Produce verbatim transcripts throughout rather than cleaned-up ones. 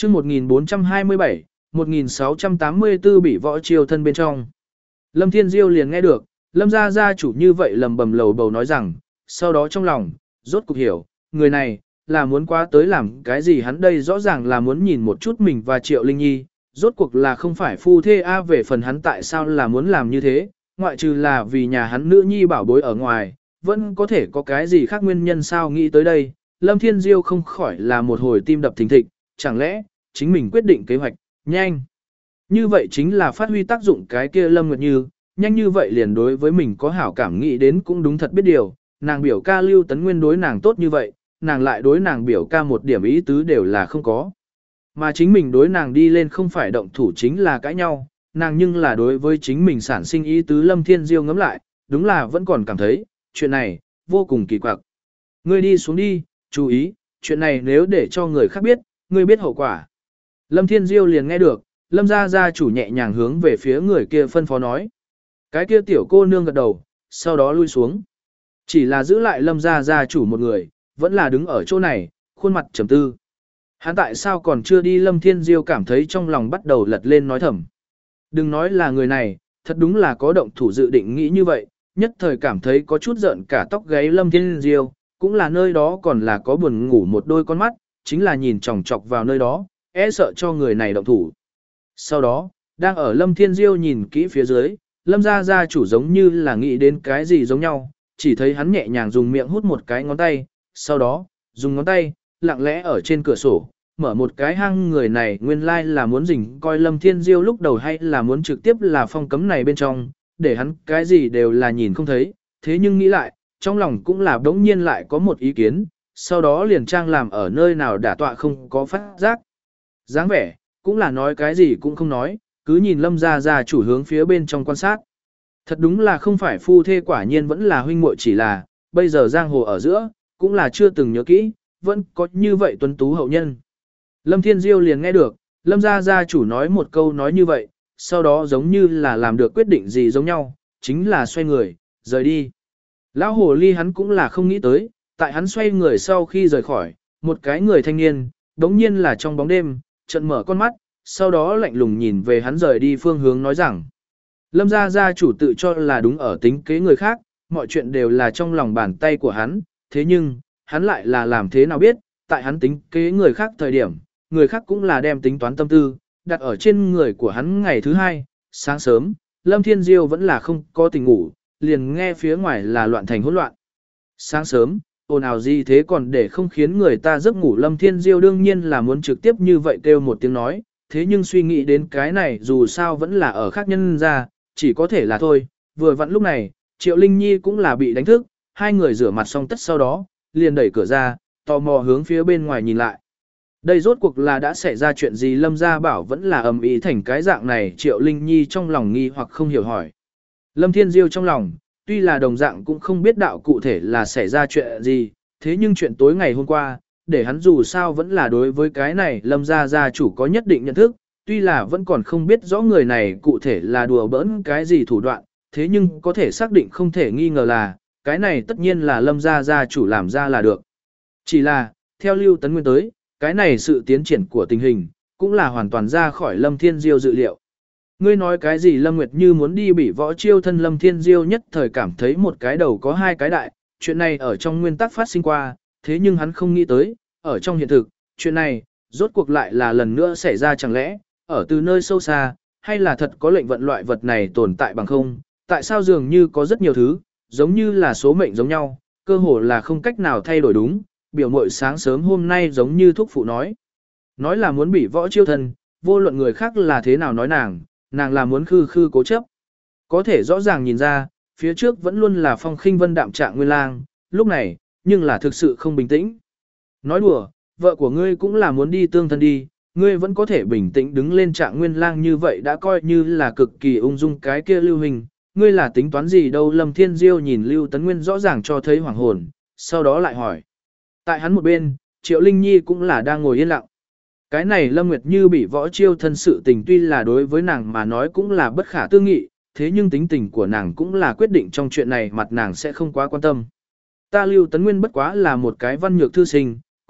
chương một nghìn bốn trăm hai mươi bảy, một nghìn sáu trăm tám mươi tư bị võ chiêu thân bên trong. Lâm Thiên Diêu liền nghe được, Lâm gia gia chủ như vậy lầm bầm lầu bầu nói rằng, sau đó trong lòng, rốt cục hiểu, người này, là muốn qua tới làm cái gì hắn đây rõ ràng là muốn nhìn một chút mình và Triệu Linh Nhi, rốt cuộc là không phải phu thê a về phần hắn tại sao là muốn làm như thế, ngoại trừ là vì nhà hắn nữ nhi bảo bối ở ngoài, vẫn có thể có cái gì khác nguyên nhân sao nghĩ tới đây, Lâm Thiên Diêu không khỏi là một hồi tim đập thình thịch, chẳng lẽ, chính mình quyết định kế hoạch, nhanh. Như vậy chính là phát huy tác dụng cái kia Lâm Nguyệt Như, nhanh như vậy liền đối với mình có hảo cảm nghĩ đến cũng đúng thật biết điều, nàng biểu ca Lưu Tấn Nguyên đối nàng tốt như vậy, nàng lại đối nàng biểu ca một điểm ý tứ đều là không có. Mà chính mình đối nàng đi lên không phải động thủ chính là cãi nhau, nàng nhưng là đối với chính mình sản sinh ý tứ Lâm Thiên Diêu ngẫm lại, đúng là vẫn còn cảm thấy, chuyện này, vô cùng kỳ quặc. Ngươi đi xuống đi, chú ý, chuyện này nếu để cho người khác biết, ngươi biết hậu quả. Lâm Thiên Diêu liền nghe được, Lâm gia gia chủ nhẹ nhàng hướng về phía người kia phân phó nói. Cái kia tiểu cô nương gật đầu, sau đó lui xuống. Chỉ là giữ lại Lâm gia gia chủ một người, vẫn là đứng ở chỗ này, khuôn mặt trầm tư. Hắn tại sao còn chưa đi Lâm Thiên Diêu cảm thấy trong lòng bắt đầu lật lên nói thầm. Đừng nói là người này, thật đúng là có động thủ dự định nghĩ như vậy, nhất thời cảm thấy có chút giận cả tóc gáy Lâm Thiên Diêu, cũng là nơi đó còn là có buồn ngủ một đôi con mắt, chính là nhìn chòng chọc vào nơi đó, e sợ cho người này động thủ. Sau đó, đang ở Lâm Thiên Diêu nhìn kỹ phía dưới, Lâm gia gia chủ giống như là nghĩ đến cái gì giống nhau, chỉ thấy hắn nhẹ nhàng dùng miệng hút một cái ngón tay, sau đó, dùng ngón tay, lặng lẽ ở trên cửa sổ, mở một cái hang người này nguyên lai là muốn rình coi Lâm Thiên Diêu lúc đầu hay là muốn trực tiếp là phong cấm này bên trong, để hắn cái gì đều là nhìn không thấy, thế nhưng nghĩ lại, trong lòng cũng là đống nhiên lại có một ý kiến, sau đó liền trang làm ở nơi nào đả tọa không có phát giác. dáng vẻ, cũng là nói cái gì cũng không nói, cứ nhìn Lâm gia gia chủ hướng phía bên trong quan sát. Thật đúng là không phải phu thê quả nhiên vẫn là huynh muội chỉ là, bây giờ giang hồ ở giữa, cũng là chưa từng nhớ kỹ, vẫn có như vậy tuấn tú hậu nhân. Lâm Thiên Diêu liền nghe được, Lâm gia gia chủ nói một câu nói như vậy, sau đó giống như là làm được quyết định gì giống nhau, chính là xoay người, rời đi. Lão hồ ly hắn cũng là không nghĩ tới, tại hắn xoay người sau khi rời khỏi, một cái người thanh niên, đống nhiên là trong bóng đêm, chợt mở con mắt, sau đó lạnh lùng nhìn về hắn rời đi phương hướng nói rằng. Lâm gia gia chủ tự cho là đúng ở tính kế người khác, mọi chuyện đều là trong lòng bàn tay của hắn, thế nhưng, hắn lại là làm thế nào biết, tại hắn tính kế người khác thời điểm, người khác cũng là đem tính toán tâm tư, đặt ở trên người của hắn ngày thứ hai, sáng sớm, Lâm Thiên Diêu vẫn là không có tình ngủ, liền nghe phía ngoài là loạn thành hỗn loạn. Sáng sớm, ồn ào gì thế còn để không khiến người ta giấc ngủ Lâm Thiên Diêu đương nhiên là muốn trực tiếp như vậy kêu một tiếng nói, thế nhưng suy nghĩ đến cái này dù sao vẫn là ở khác nhân ra, chỉ có thể là thôi, vừa vặn lúc này, Triệu Linh Nhi cũng là bị đánh thức, hai người rửa mặt xong tất sau đó, liền đẩy cửa ra, tò mò hướng phía bên ngoài nhìn lại. Đây rốt cuộc là đã xảy ra chuyện gì Lâm gia bảo vẫn là ầm ĩ thành cái dạng này Triệu Linh Nhi trong lòng nghi hoặc không hiểu hỏi. Lâm Thiên Diêu trong lòng, tuy là đồng dạng cũng không biết đạo cụ thể là xảy ra chuyện gì, thế nhưng chuyện tối ngày hôm qua, để hắn dù sao vẫn là đối với cái này Lâm gia gia chủ có nhất định nhận thức, tuy là vẫn còn không biết rõ người này cụ thể là đùa bỡn cái gì thủ đoạn, thế nhưng có thể xác định không thể nghi ngờ là, cái này tất nhiên là Lâm gia gia chủ làm ra là được. Chỉ là, theo Lưu Tấn Nguyên tới, cái này sự tiến triển của tình hình, cũng là hoàn toàn ra khỏi Lâm Thiên Diêu dự liệu. Ngươi nói cái gì Lâm Nguyệt Như muốn đi bị võ chiêu thân Lâm Thiên Diêu nhất thời cảm thấy một cái đầu có hai cái đại, chuyện này ở trong nguyên tắc phát sinh qua, thế nhưng hắn không nghĩ tới, ở trong hiện thực, chuyện này, rốt cuộc lại là lần nữa xảy ra chẳng lẽ, ở từ nơi sâu xa, hay là thật có lệnh vận loại vật này tồn tại bằng không, tại sao dường như có rất nhiều thứ, giống như là số mệnh giống nhau, cơ hồ là không cách nào thay đổi đúng, biểu mội sáng sớm hôm nay giống như thúc phụ nói. Nói là muốn bị võ chiêu thân, vô luận người khác là thế nào nói nàng, nàng là muốn khư khư cố chấp. Có thể rõ ràng nhìn ra, phía trước vẫn luôn là phong khinh vân đạm trạng nguyên lang, lúc này, nhưng là thực sự không bình tĩnh. Nói đùa, vợ của ngươi cũng là muốn đi tương thân đi, ngươi vẫn có thể bình tĩnh đứng lên trạng nguyên lang như vậy đã coi như là cực kỳ ung dung cái kia Lưu Hình, ngươi là tính toán gì đâu Lâm Thiên Diêu nhìn Lưu Tấn Nguyên rõ ràng cho thấy hoàng hồn, sau đó lại hỏi. Tại hắn một bên, Triệu Linh Nhi cũng là đang ngồi yên lặng. Cái này Lâm Nguyệt Như bị võ chiêu thân sự tình tuy là đối với nàng mà nói cũng là bất khả tư nghị, thế nhưng tính tình của nàng cũng là quyết định trong chuyện này mặt nàng sẽ không quá quan tâm. Ta Lưu Tấn Nguyên bất quá là một cái văn nhược thư sinh,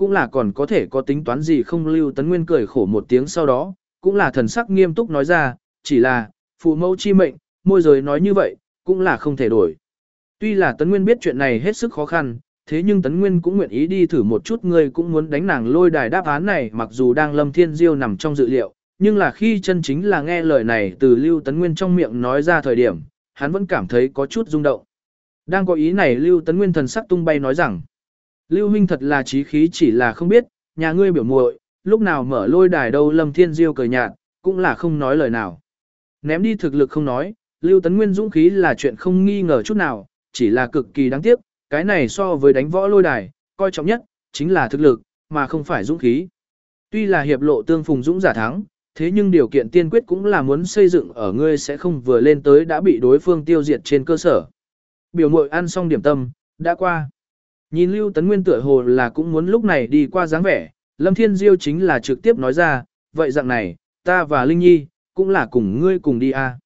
cũng là còn có thể có tính toán gì không. Lưu Tấn Nguyên cười khổ một tiếng sau đó, cũng là thần sắc nghiêm túc nói ra, chỉ là, phụ mẫu chi mệnh, môi giới nói như vậy, cũng là không thể đổi. Tuy là Tấn Nguyên biết chuyện này hết sức khó khăn, thế nhưng Tấn Nguyên cũng nguyện ý đi thử một chút. Ngươi cũng muốn đánh nàng lôi đài. Đáp án này mặc dù đang Lâm Thiên Diêu nằm trong dự liệu, nhưng là khi chân chính là nghe lời này từ Lưu Tấn Nguyên trong miệng nói ra thời điểm, hắn vẫn cảm thấy có chút rung động. Đang có ý này Lưu Tấn Nguyên thần sắc tung bay nói rằng, Lưu huynh thật là trí khí, chỉ là không biết, nhà ngươi biểu muội lúc nào mở lôi đài đâu. Lâm Thiên Diêu cười nhạt, cũng là không nói lời nào. Ném đi thực lực không nói, Lưu Tấn Nguyên dũng khí là chuyện không nghi ngờ chút nào, chỉ là cực kỳ đáng tiếc, cái này so với đánh võ lôi đài, coi trọng nhất, chính là thực lực, mà không phải dũng khí. Tuy là hiệp lộ tương phùng dũng giả thắng, thế nhưng điều kiện tiên quyết cũng là muốn xây dựng ở ngươi sẽ không vừa lên tới đã bị đối phương tiêu diệt trên cơ sở. Biểu muội ăn xong điểm tâm, đã qua. Nhìn Lưu Tấn Nguyên tựa hồ là cũng muốn lúc này đi qua dáng vẻ, Lâm Thiên Diêu chính là trực tiếp nói ra, vậy dạng này, ta và Linh Nhi, cũng là cùng ngươi cùng đi à.